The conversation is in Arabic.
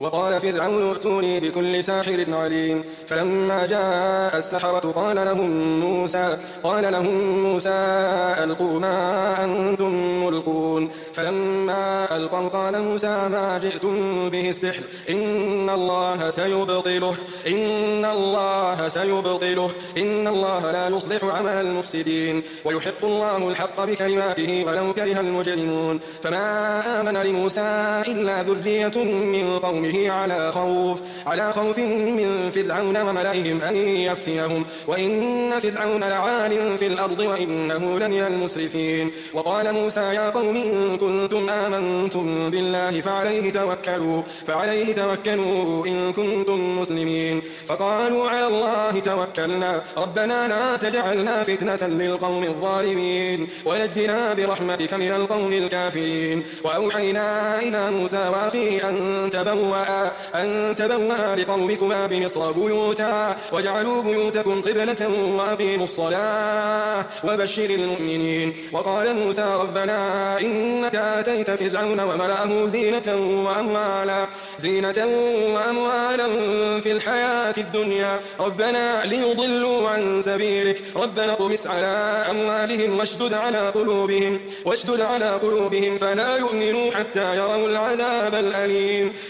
وقال فرعون ائتوني بكل ساحر عليم. فلما جاء السحرة قال لهم موسى ألقوا ما أنتم ملقون. فلما ألقوا قال موسى ما جئتم به السحر إن الله سيبطله إن الله لا يصلح عمل المفسدين ويحق الله الحق بكلماته ولو كره المجرمون. فما آمن لموسى إلا ذرية من قومه على خوف من فرعون وملئهم أن يفتنهم وإن فرعون لعال في الأرض وإنه لمن المسرفين. وقال موسى يا قوم إن كنتم آمنتم بالله فعليه توكلوا إن كنتم مسلمين. فقالوا على الله توكلنا ربنا لا تجعلنا فتنة للقوم الظالمين ونجنا برحمتك من القوم الكافرين. وأوحينا إلى موسى وأخيه أن تبوأ لقومكما بمصر بيوتا واجعلوا بيوتكم قبلة وأقيموا الصلاة وبشر المؤمنين. وقال موسى ربنا إنك آتيت فرعون وملأه زينة وأموالا في الحياة الدنيا ربنا ليضلوا عن سبيلك ربنا اطمس على أموالهم واشدد على قلوبهم فلا يؤمنوا حتى يروا العذاب الأليم.